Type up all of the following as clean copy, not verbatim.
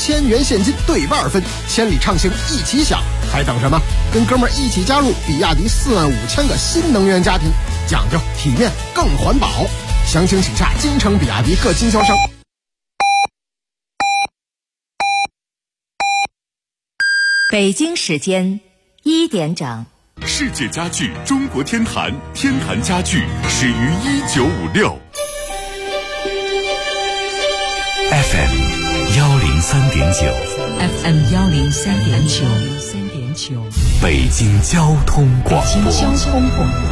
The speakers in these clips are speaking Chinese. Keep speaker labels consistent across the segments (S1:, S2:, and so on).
S1: 1000元现金对半分，千里畅行一起享，还等什么？跟哥们儿一起加入比亚迪45000个新能源家庭，讲究体面更环保。详情请洽京城比亚迪各经销商。
S2: 北京时间1点整。
S3: 世界家具中国天坛，天坛家具始于1956。FM 103.9
S2: FM 103.9
S3: 北京交通广播。
S2: 北京交通广播。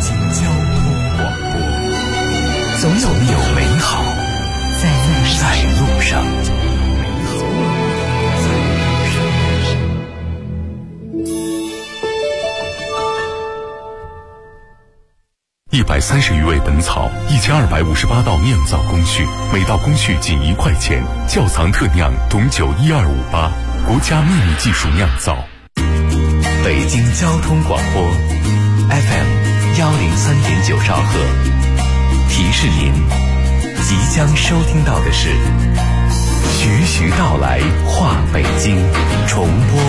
S3: 总有美好在路上。130余味本草，1258道酿造工序，每道工序仅1块钱。窖藏特酿董酒12588，国家秘密技术酿造。北京交通广播 FM 103.9兆赫，提示您即将收听到的是徐徐道来话北京重播。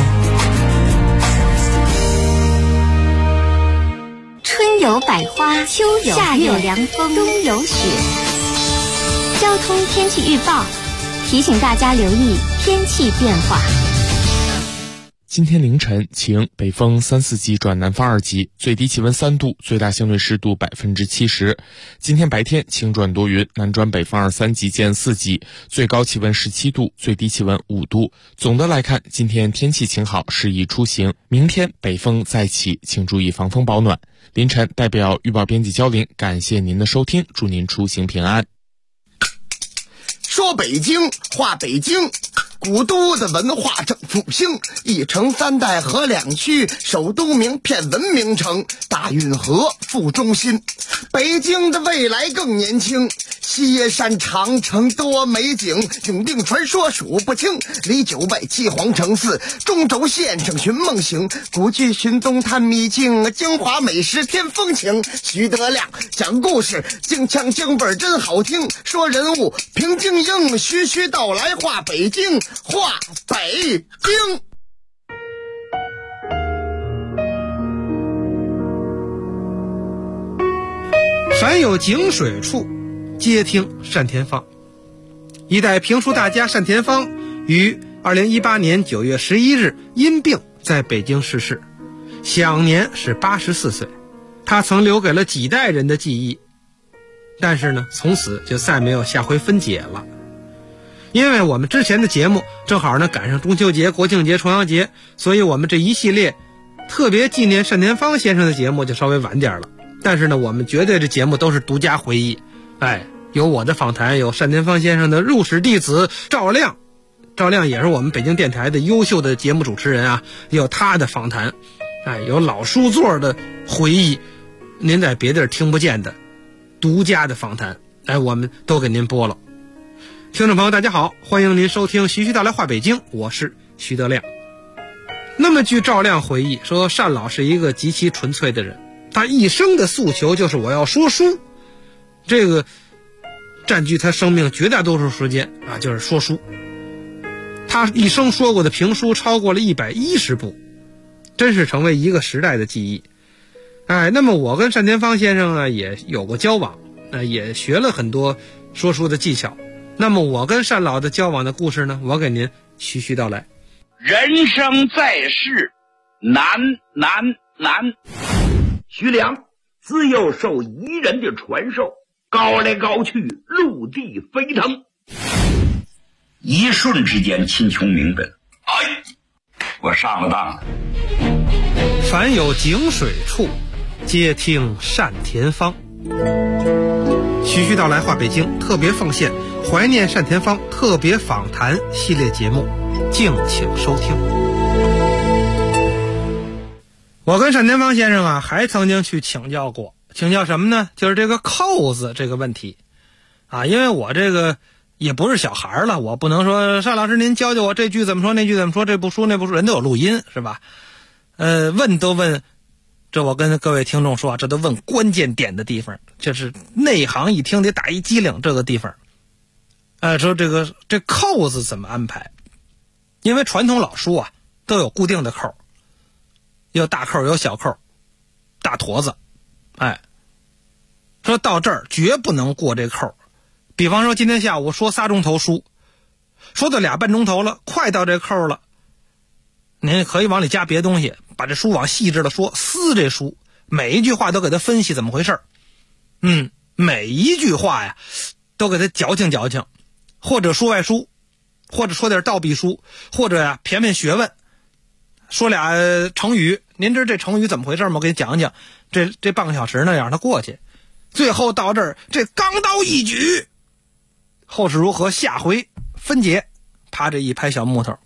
S4: 春有百花，秋有夏有凉风，冬有雪。交通天气预报提醒大家留意天气变化。
S5: 今天凌晨晴，北风3、4级转南风2级，最低气温3度，最大相对湿度70%。今天白天晴转多云，南转北风2、3级见4级，最高气温17度，最低气温5度。总的来看，今天天气晴好，适宜出行。明天北风再起，请注意防风保暖。凌晨代表预报编辑焦玲，感谢您的收听，祝您出行平安。
S1: 说北京话北京，古都的文化正复兴，一城3代合2区，首都名片文明城，大运河副中心。北京的未来更年轻，西山长城多美景，永定传说数不清，离9拜7皇城4，中轴线整寻梦醒，古剧寻踪探秘境，京华美食添风情。徐德亮讲故事，京腔京味真好听，说人物平静应，徐徐道来话北京，话北京。
S6: 凡有井水处，皆听单田芳。一代评书大家单田芳于2018年9月11日因病在北京逝世，享年是84岁。他曾留给了几代人的记忆，但是呢，从此就再没有下回分解了。因为我们之前的节目正好呢赶上中秋节、国庆节、重阳节，所以我们这一系列特别纪念单田芳先生的节目就稍微晚点了。但是呢，我们绝对这节目都是独家回忆，有我的访谈，有单田芳先生的入室弟子赵亮，赵亮也是我们北京电台的优秀的节目主持人啊，有他的访谈，有老书座的回忆，您在别地儿听不见的独家的访谈，我们都给您播了。听众朋友大家好，欢迎您收听徐徐道来话北京，我是徐德亮。那么据赵亮回忆说，单老是一个极其纯粹的人，他一生的诉求就是我要说书，这个占据他生命绝大多数时间就是说书。他一生说过的评书超过了110部，真是成为一个时代的记忆。那么我跟单田芳先生呢也有过交往，也学了很多说书的技巧。那么我跟单老的交往的故事呢，我给您徐徐道来。
S7: 人生在世，难。徐良自幼受彝人的传授，高来高去，陆地飞腾，一瞬之间亲穷明本。我上了当了。
S6: 凡有井水处，皆听单田芳。徐徐道来话北京特别奉献怀念单田芳特别访谈系列节目，敬请收听。我跟单田芳先生还曾经去请教过，请教什么呢？就是这个扣子这个问题因为我这个也不是小孩了，我不能说单老师您教教我这句怎么说那句怎么说，这部书那部书，人都有录音是吧？问都问，这我跟各位听众说这都问关键点的地方，就是内行一听得打一激灵这个地方。说这扣子怎么安排？ 因为传统老书啊都有固定的扣，有大扣有小扣，大坨子，说到这儿绝不能过这扣。比方说今天下午说3钟头书，说到2半钟头了，快到这扣了，您可以往里加别东西，把这书往细致的说，撕这书，每一句话都给他分析怎么回事，每一句话呀都给他矫情矫情，或者说外书，或者说点倒笔书，或者呀谝谝学问，说俩成语，您知道这成语怎么回事吗？我给你讲讲。这半个小时呢让他过去，最后到这儿这钢刀一举，后事如何下回分解。啪，这一拍小木头，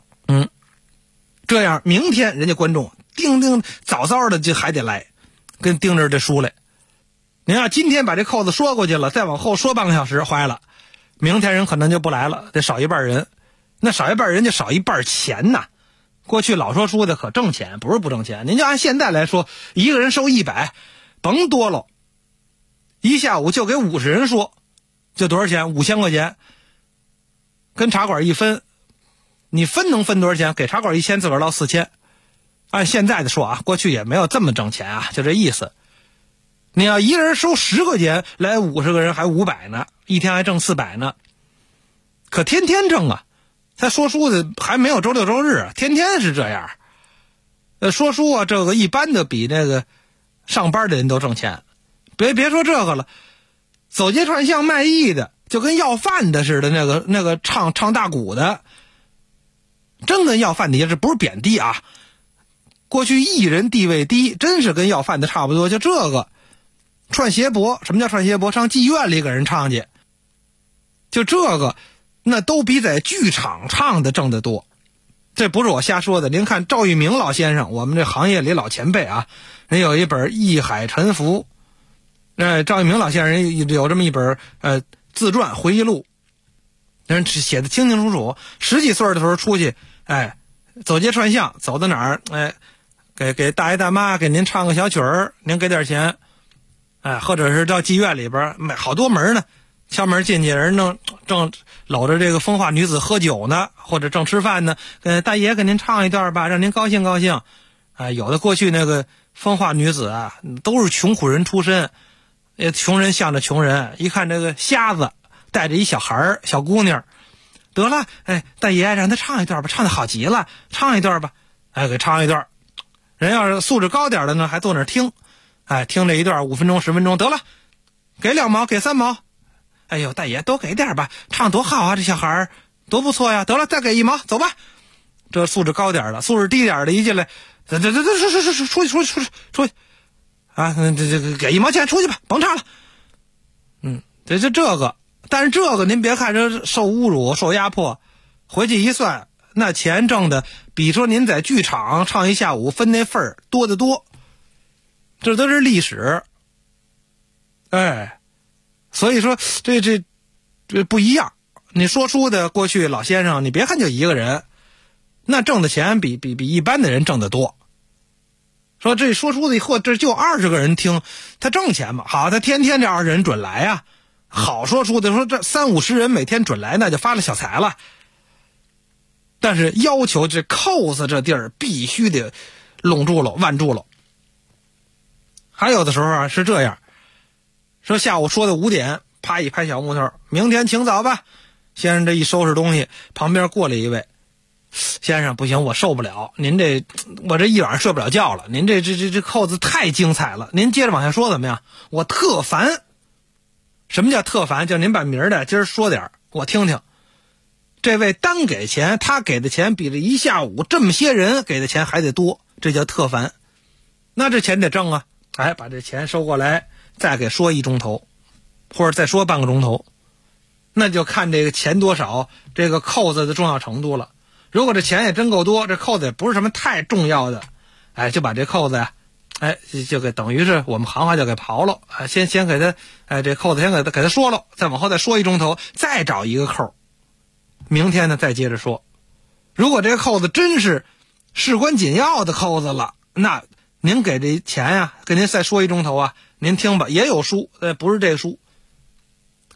S6: 这样明天人家观众叮早早的就还得来跟盯着这书来。您要今天把这扣子说过去了，再往后说半个小时，坏了，明天人可能就不来了，得少一半人。那少一半人就少一半钱呐。过去老说书的可挣钱，不是不挣钱。您就按现在来说，一个人收100，甭多了，一下午就给50人说，就多少钱？5000块钱。跟茶馆一分，你分能分多少钱？给茶馆1000，自个儿捞4000。按现在的说啊，过去也没有这么挣钱啊，就这意思。你要一个人收10块钱，来50个人还500呢，一天还挣400呢。可天天挣啊！他说书的还没有周六周日，天天是这样。说书啊，这个一般的比那个上班的人都挣钱。别说这个了，走街串巷卖艺的，就跟要饭的似的，那个唱大鼓的，真跟要饭的也是不是贬低啊。过去艺人地位低，真是跟要饭的差不多。就这个串鞋脖，什么叫串鞋脖？上妓院里给人唱去，就这个。那都比在剧场唱的挣得多，这不是我瞎说的。您看赵玉明老先生，我们这行业里老前辈啊，人有一本《艺海沉浮》，赵玉明老先生有这么一本自传回忆录，人写的清清楚楚。10几岁的时候出去，走街串巷，走到哪儿，给大爷大妈给您唱个小曲儿，您给点钱，或者是到妓院里边买好多门呢。敲门进去，人正搂着这个风化女子喝酒呢，或者正吃饭呢，大爷给您唱一段吧，让您高兴高兴。有的过去那个风化女子啊，都是穷苦人出身，穷人向着穷人，一看这个瞎子带着一小孩小姑娘，得了，大爷让他唱一段吧，唱得好极了，唱一段吧，给唱一段。人要是素质高点的呢，还坐那儿听，听这一段5分钟10分钟，得了，给2毛，给3毛。哎呦，大爷多给点吧，唱多好啊，这小孩多不错呀。得了，再给1毛，走吧。这素质高点的，素质低点的一进来，出去啊！这给1毛钱出去吧，甭唱了。这个，但是这个您别看这受侮辱受压迫，回去一算，那钱挣的比说您在剧场唱一下午分那份儿多得多。这都是历史，所以说这不一样。你说书的过去老先生，你别看就一个人，那挣的钱比一般的人挣得多。说这说书的以后这就20个人听，他挣钱嘛。好，他天天这20人准来啊。好说书的说这30-50人每天准来，那就发了小财了。但是要求这扣子这地儿必须得拢住了腕住了。还有的时候啊是这样。说下午说的5点，啪一拍小木头，明天请早吧。先生这一收拾东西，旁边过来一位，先生不行，我受不了，您我这一晚上睡不了觉了，您这扣子太精彩了，您接着往下说怎么样？我特烦。什么叫特烦？就您把名儿的今儿说点我听听。这位单给钱，他给的钱比这一下午这么些人给的钱还得多，这叫特烦。那这钱得挣啊，把这钱收过来，再给说1钟头，或者再说半个钟头，那就看这个钱多少，这个扣子的重要程度了。如果这钱也真够多，这扣子也不是什么太重要的，就把这扣子呀，就给等于是我们行话就给刨了，先给他，这扣子先给他说了，再往后再说1钟头，再找一个扣，明天呢再接着说。如果这个扣子真是事关紧要的扣子了，那您给这钱呀，给您再说1钟头啊，您听吧，也有书，不是这书。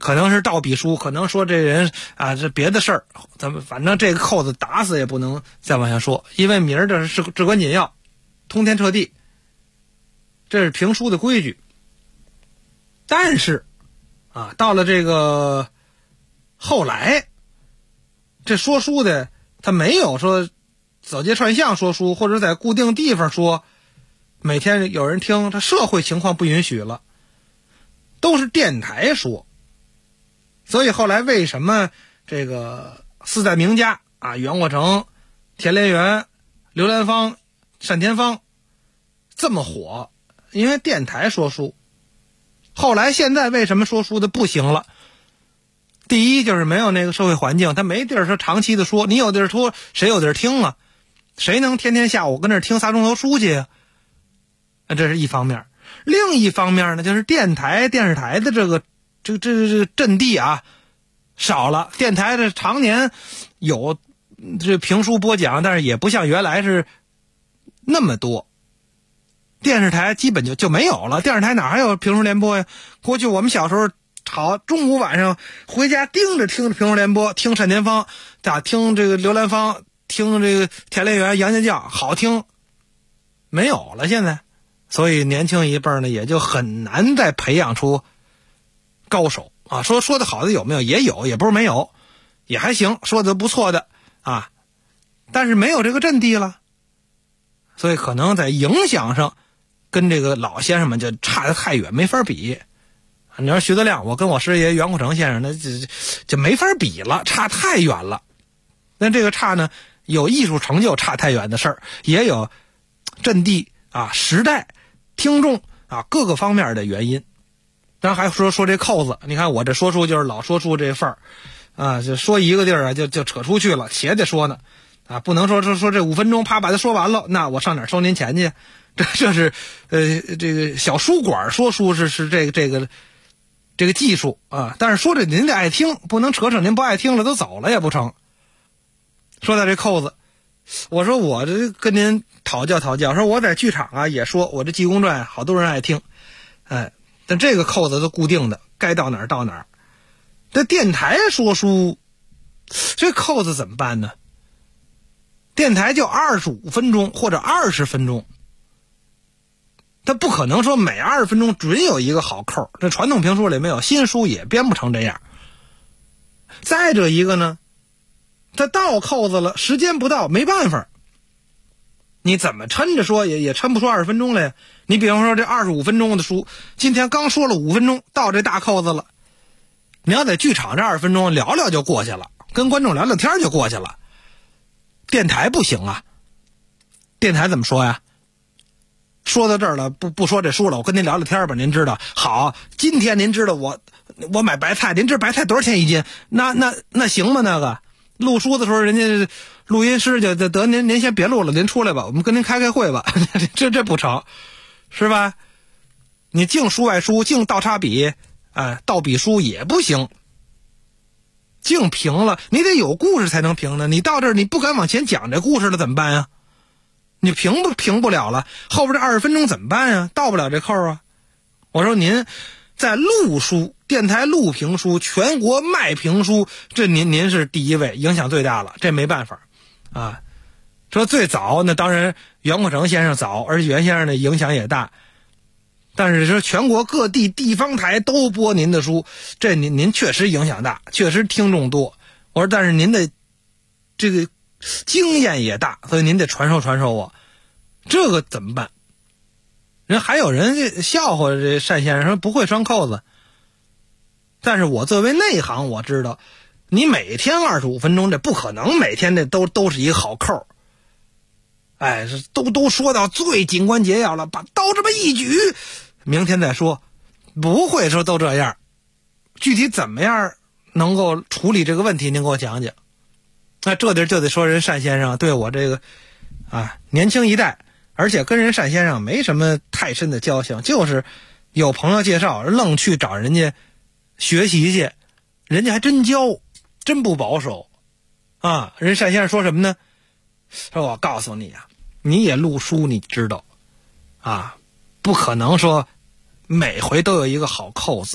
S6: 可能是盗笔书，可能说这人啊这别的事儿，咱们反正这个扣子打死也不能再往下说，因为名儿这是至关紧要，通天彻地，这是评书的规矩。但是啊，到了这个后来，这说书的他没有说走街串巷说书，或者在固定地方说，每天有人听，他社会情况不允许了，都是电台说。所以后来为什么这个四代名家啊，袁阔成、田连元、刘兰芳、单田芳这么火？因为电台说书。后来现在为什么说书的不行了？第一就是没有那个社会环境，他没地儿说长期的说，你有地儿说，谁有地儿听啊？谁能天天下午跟那儿听3钟头书去啊？这是一方面。另一方面呢，就是电台、电视台的这个阵地啊少了。电台这常年有这评书播讲，但是也不像原来是那么多。电视台基本就没有了，电视台哪还有评书联播呀？过去我们小时候中午晚上回家盯着听评书联播，听单田芳，听这个刘兰芳，听这个田连元、杨家将，好听。没有了现在，所以年轻一辈呢也就很难再培养出高手啊。说的好的有没有？也有，也不是没有，也还行，说的不错的啊，但是没有这个阵地了，所以可能在影响上跟这个老先生们就差得太远，没法比。你说徐德亮，我跟我师爷袁阔成先生，那就没法比了，差太远了。那这个差呢，有艺术成就差太远的事儿，也有阵地啊、时代、听众啊各个方面的原因。咱还说这扣子，你看我这说书就是老说书这份儿啊，就说一个地儿啊就扯出去了，且得说呢啊，不能说这5分钟啪把它说完了，那我上哪儿收您钱去？这是这个小书馆说书是这个技术啊，但是说这您得爱听，不能扯您不爱听了都走了也不成。说到这扣子，我说我这跟您讨教，说我在剧场啊也说我这济公传好多人爱听，但这个扣子都固定的，该到哪儿到哪儿。这电台说书，这扣子怎么办呢？电台就25分钟或者20分钟，他不可能说每20分钟准有一个好扣，这传统评书里没有，新书也编不成这样。再者一个呢，他到扣子了，时间不到没办法，你怎么抻着说也抻不出20分钟来呀。你比方说这25分钟的书，今天刚说了5分钟，到这大扣子了，你要在剧场这20分钟聊聊就过去了，跟观众聊聊天就过去了。电台不行啊，电台怎么说呀？说到这儿了，不说这书了，我跟您聊聊天吧。您知道，好，今天您知道我买白菜，您知道白菜多少钱一斤？那行吗？那个录书的时候，人家录音师就得您先别录了，您出来吧，我们跟您开会吧。这不成，是吧？你净书外书，净倒插笔，倒笔书也不行。净评了，你得有故事才能评呢。你到这儿你不敢往前讲这故事了怎么办呀？你评不了了，后边这20分钟怎么办呀？到不了这扣啊！我说您在录书，电台录评书，全国卖评书，这您是第一位，影响最大了，这没办法啊。说最早那当然袁阔成先生早，而且袁先生的影响也大。但是说全国各地地方台都播您的书，这您确实影响大，确实听众多。我说但是您的这个经验也大，所以您得传授我，这个怎么办？人还有人笑话这单先生说不会拴扣子，但是我作为内行我知道，你每天25分钟，这不可能每天这都是一个好扣。都说到最紧关节要了，把刀这么一举，明天再说，不会说都这样。具体怎么样能够处理这个问题，您给我讲讲。那这就得说人单先生对我这个年轻一代，而且跟人单先生没什么太深的交情，就是有朋友介绍，愣去找人家学习去，人家还真教，真不保守啊。人单先生说什么呢？说我告诉你啊，你也录书，你知道不可能说每回都有一个好扣子，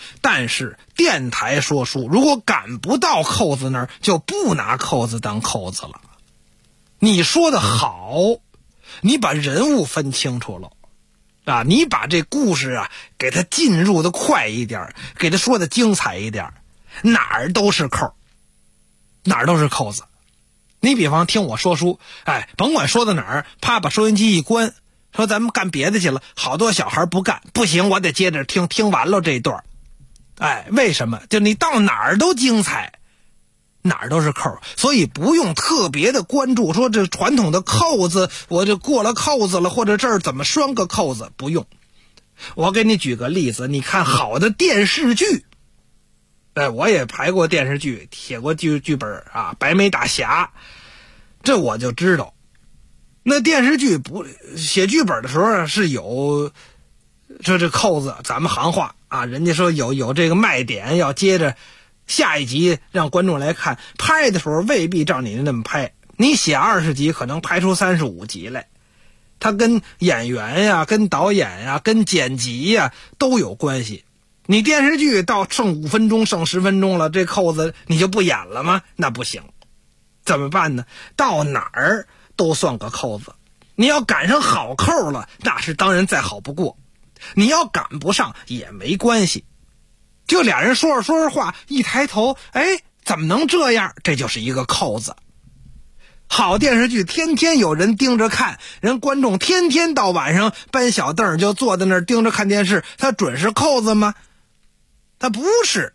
S6: 但是电台说书如果赶不到扣子那儿，就不拿扣子当扣子了。你说的好，你把人物分清楚了啊，你把这故事啊给它进入的快一点，给它说的精彩一点，哪儿都是扣，哪儿都是扣子。你比方听我说书，甭管说到哪儿，啪把收音机一关，说咱们干别的去了，好多小孩不干，不行，我得接着听，听完了这一段。为什么？就你到哪儿都精彩，哪儿都是扣，所以不用特别的关注说这传统的扣子我就过了扣子了，或者这儿怎么拴个扣子，不用。我给你举个例子，你看好的电视剧，我也排过电视剧，写过剧本啊，白眉大侠，这我就知道。那电视剧不写剧本的时候是有这扣子，咱们行话啊，人家说有这个卖点，要接着下一集让观众来看，拍的时候未必照你那么拍，你写20集可能拍出35集来，它跟演员呀、跟导演呀、跟剪辑呀都有关系。你电视剧到剩5分钟剩10分钟了，这扣子你就不演了吗？那不行，怎么办呢？到哪儿都算个扣子。你要赶上好扣了，那是当然再好不过，你要赶不上也没关系，就俩人说着话，一抬头，怎么能这样？这就是一个扣子。好电视剧天天有人盯着看，人观众天天到晚上搬小凳就坐在那儿盯着看电视，它准是扣子吗？它不是。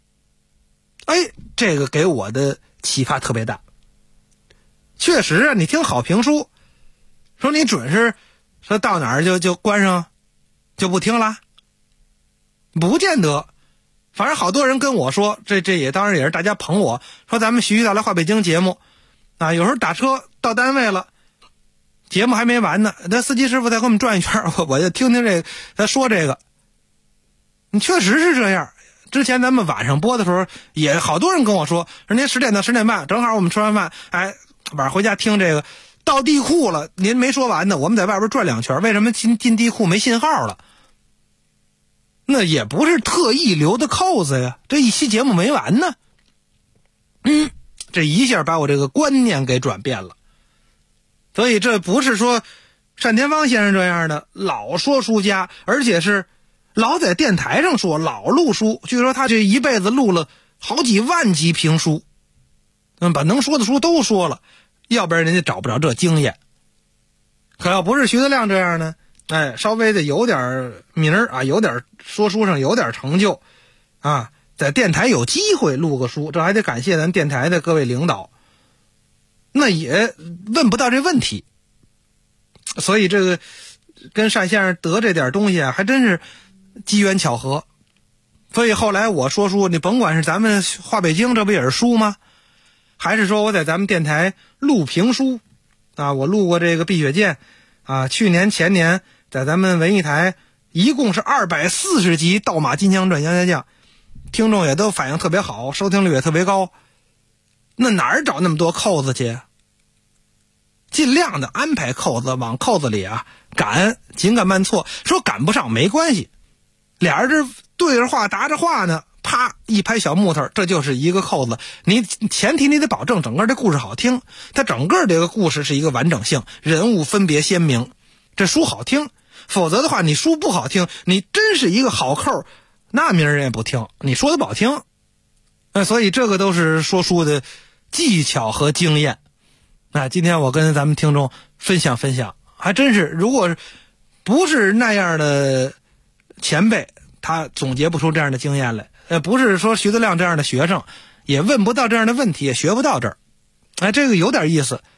S6: 这个给我的启发特别大。确实啊，你听好评书，说你准是说到哪儿就关上就不听了，不见得。反正好多人跟我说，这也当然也是大家捧我，说咱们徐徐道来话北京节目啊，有时候打车到单位了，节目还没完呢，那司机师傅再给我们转一圈，我就听听这个他说这个。你确实是这样。之前咱们晚上播的时候，也好多人跟我说，您10点到10点半，正好我们吃完饭，晚上回家听这个。到地库了，您没说完呢，我们在外边转2圈，为什么进地库没信号了？那也不是特意留的扣子呀，这一期节目没完呢。这一下把我这个观念给转变了。所以这不是说单田芳先生这样的老说书家，而且是老在电台上说，老录书，据说他这一辈子录了好几万集评书，把能说的书都说了，要不然人家找不着这经验。可要不是徐德亮这样呢，稍微的有点名啊，有点说书上有点成就啊，在电台有机会录个书，这还得感谢咱电台的各位领导，那也问不到这问题。所以这个跟单先生得这点东西啊，还真是机缘巧合。所以后来我说书，你甭管是咱们话北京，这不也是书吗？还是说我在咱们电台录评书啊，我录过这个碧血剑啊，去年前年在咱们文艺台一共是240集《盗马金枪传》杨家将，听众也都反应特别好，收听率也特别高。那哪儿找那么多扣子去？尽量的安排扣子往扣子里啊赶，紧赶慢错。说赶不上没关系，俩人这对着话答着话呢，啪一拍小木头，这就是一个扣子。你前提你得保证整个这故事好听，它整个这个故事是一个完整性，人物分别鲜明，这书好听。否则的话，你书不好听，你真是一个好扣，那名人也不听，你说的不好听。所以这个都是说书的技巧和经验。今天我跟咱们听众分享分享，还真是如果不是那样的前辈，他总结不出这样的经验来。不是说徐德亮这样的学生也问不到这样的问题，也学不到这儿。这个有点意思。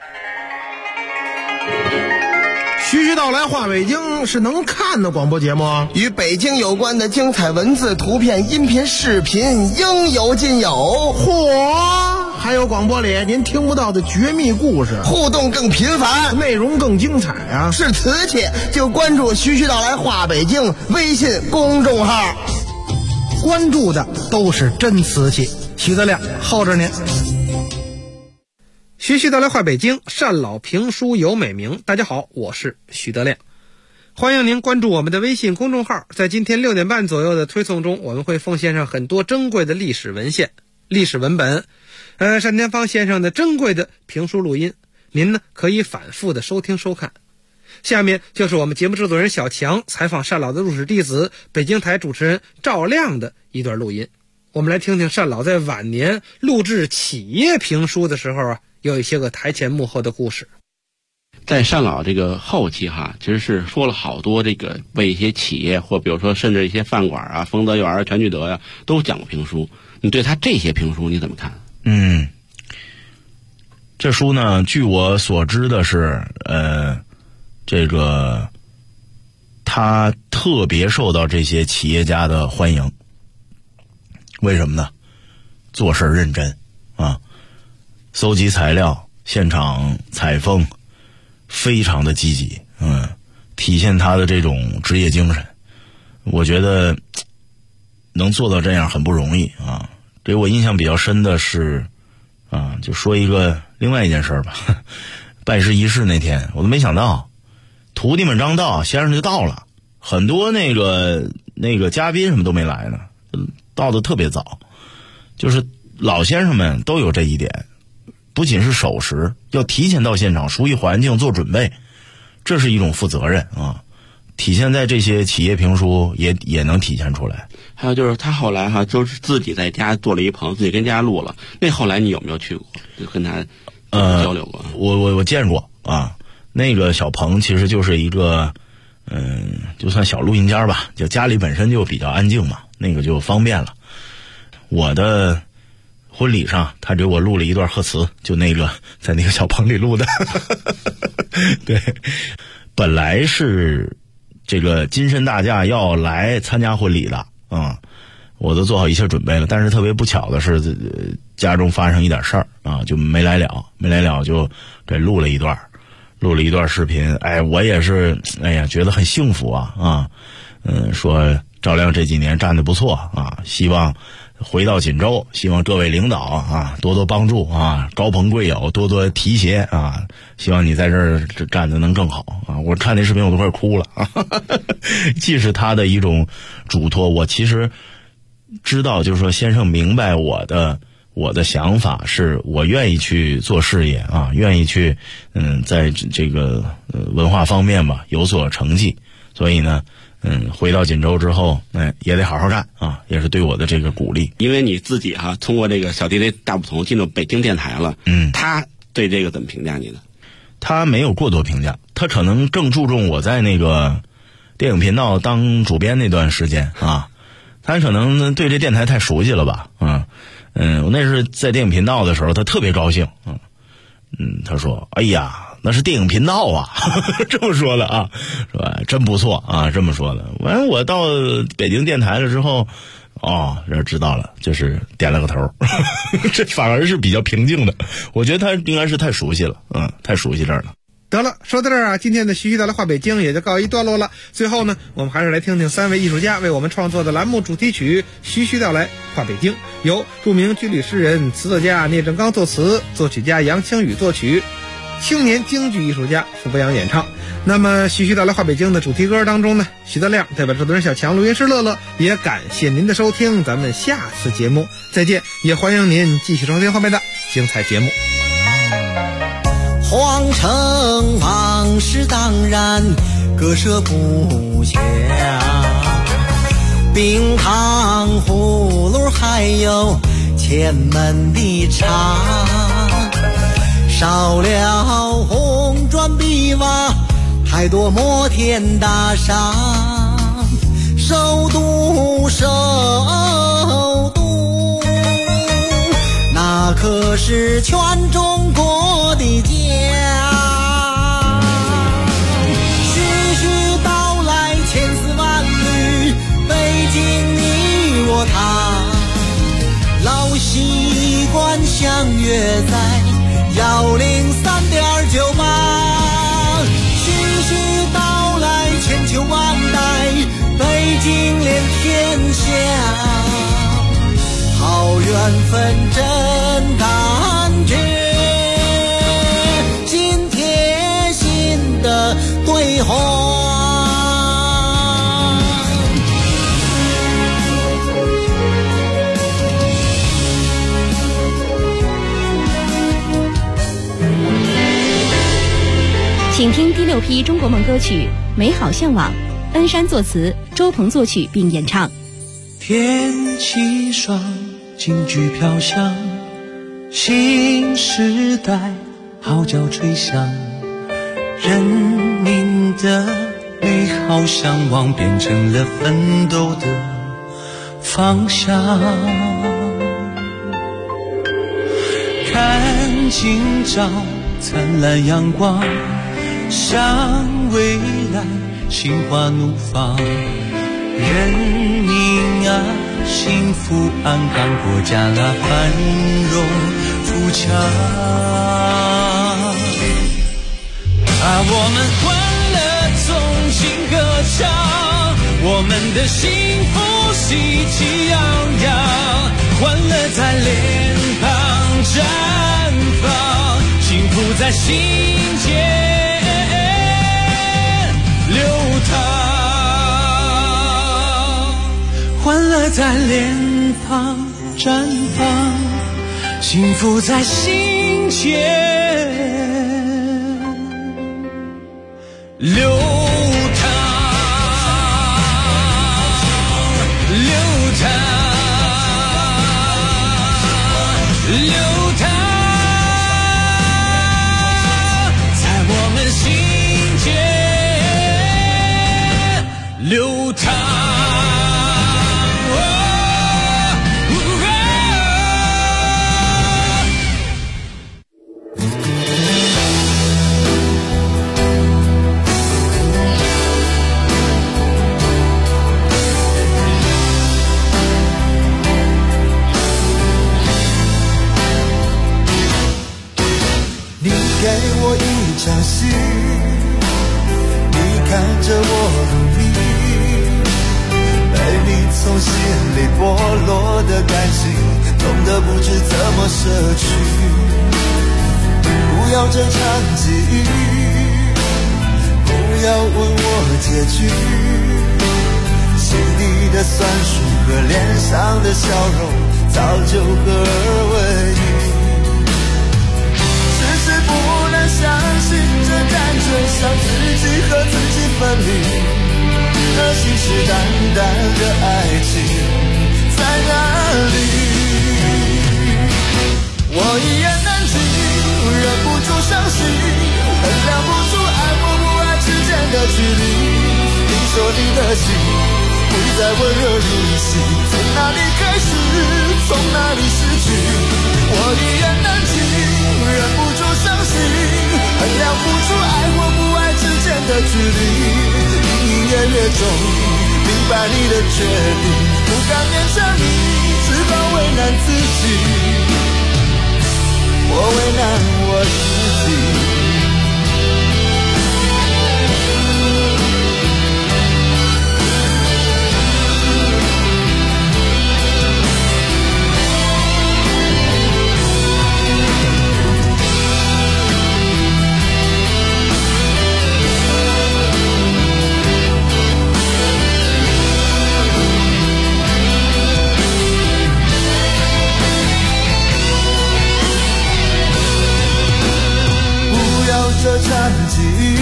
S8: 徐徐道来话北京是能看的广播节目，
S1: 与北京有关的精彩文字、图片、音频、视频应有尽有。
S8: 嚯，还有广播里您听不到的绝密故事，
S1: 互动更频繁，
S8: 内容更精彩啊！
S1: 是瓷器就关注徐徐道来话北京微信公众号，
S6: 关注的都是真瓷器。徐德亮候着您。徐徐道来话北京，单老评书有美名。大家好，我是徐德亮。 欢迎您关注我们的微信公众号，在今天6点半左右的推送中，我们会奉献上很多珍贵的历史文献、历史文本，单田芳先生的珍贵的评书录音，您呢可以反复的收听收看。下面就是我们节目制作人小强采访单老的入室弟子北京台主持人赵亮的一段录音。我们来听听单老在晚年录制企业评书的时候有一些个台前幕后的故事。
S9: 在单老这个后期其实是说了好多这个为一些企业或比如说甚至一些饭馆丰德园全聚德都讲过评书。你对他这些评书你怎么看？
S10: 这书呢，据我所知的是，这个他特别受到这些企业家的欢迎。为什么呢？做事认真搜集材料，现场采风，非常的积极，体现他的这种职业精神。我觉得能做到这样很不容易给我印象比较深的是就说另外一件事吧。拜师仪式那天，我都没想到徒弟们刚到，先生就到了，很多那个嘉宾什么都没来呢，到的特别早。就是老先生们都有这一点，不仅是守时，要提前到现场，熟悉环境，做准备，这是一种负责任体现在这些企业评书也能体现出来。
S9: 还有就是他后来就是自己在家做了一棚，自己跟家录了。那后来你有没有去过，就跟他交流过？
S10: 我见过那个小棚其实就是一个就算小录音间吧，就家里本身就比较安静嘛，那个就方便了。我的婚礼上他给我录了一段贺词，就在那个小棚里录的。对，本来是这个金身大驾要来参加婚礼的我都做好一切准备了，但是特别不巧的是家中发生一点事儿就没来了就给录了一段视频。我也是觉得很幸福说赵亮这几年干得不错希望回到锦州，希望各位领导多多帮助高朋贵友多多提携希望你在这儿干得能更好我看那视频我都快哭了既是他的一种嘱托，我其实知道就是说先生明白我的想法，是我愿意去做事业愿意去在这个文化方面吧有所成绩，所以呢回到锦州之后也得好好干也是对我的这个鼓励。
S9: 因为你自己通过这个小弟弟大不同进入北京电台了，他对这个怎么评价你呢？
S10: 他没有过多评价，他可能更注重我在那个电影频道当主编那段时间他可能对这电台太熟悉了吧我那是在电影频道的时候，他特别高兴他说哎呀那是电影频道这么说的是吧？真不错这么说的。完我到北京电台了之后这知道了，就是点了个头这反而是比较平静的。我觉得他应该是太熟悉了太熟悉这儿了。
S6: 得了，说到这儿今天的徐徐道来话北京也就告一段落了。最后呢，我们还是来听听3位艺术家为我们创作的栏目主题曲《徐徐道来话北京》，由著名军旅诗人、词作家聂正刚作词，作曲家杨清宇作曲，青年京剧艺术家傅博阳演唱。那么徐徐道来话北京的主题歌当中呢，徐德亮代表制作人小强、录音师乐乐，也感谢您的收听，咱们下次节目再见，也欢迎您继续收听后面的精彩节目。
S11: 皇城往事当然割舍不下，冰糖葫芦还有前门的茶，少了红砖碧瓦，太多摩天大厦，首都那可是全中国的家。徐徐道来千丝万缕，北京你我他，老习惯相约在103.98。徐徐道来千秋万代，北京连天下。好缘分真感觉，心贴心的对话。
S2: 请听第6批中国梦歌曲《美好向往》，恩山作词，周鹏作曲并演唱。
S11: 天气爽，京剧飘香，新时代号角吹响，人民的美好向往变成了奋斗的方向。看今朝灿烂阳光，向未来心花怒放，人民啊幸福安康，国家啊繁荣富强。我们欢乐纵情歌唱，我们的幸福喜气洋洋，欢乐在脸庞绽放，幸福在心间流淌，欢乐在脸庞绽放，幸福在心间流淌，流淌，流淌，在我们心间流淌。
S12: 给我一场戏，你看着我努力，被你从心里剥落的感情，痛得不知怎么舍去。不要这场际遇，不要问我结局，心底的酸楚和脸上的笑容早就合而为一。不能相信这单纯像自己和自己分离，那信誓旦旦的爱情在哪里？我一言难尽，忍不住伤心，衡量不出爱或不爱之间的距离。你说你的心会再温热如昔，从哪里开始，从哪里失去？我一言难尽，忍不住伤心，衡量不出爱或不爱之间的距离。隐隐约约中明白你的决定，不敢勉强你，只好为难自己，我为难我自己。这场际遇，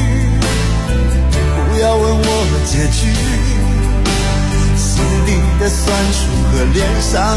S12: 不要问我结局，心里的酸楚和脸上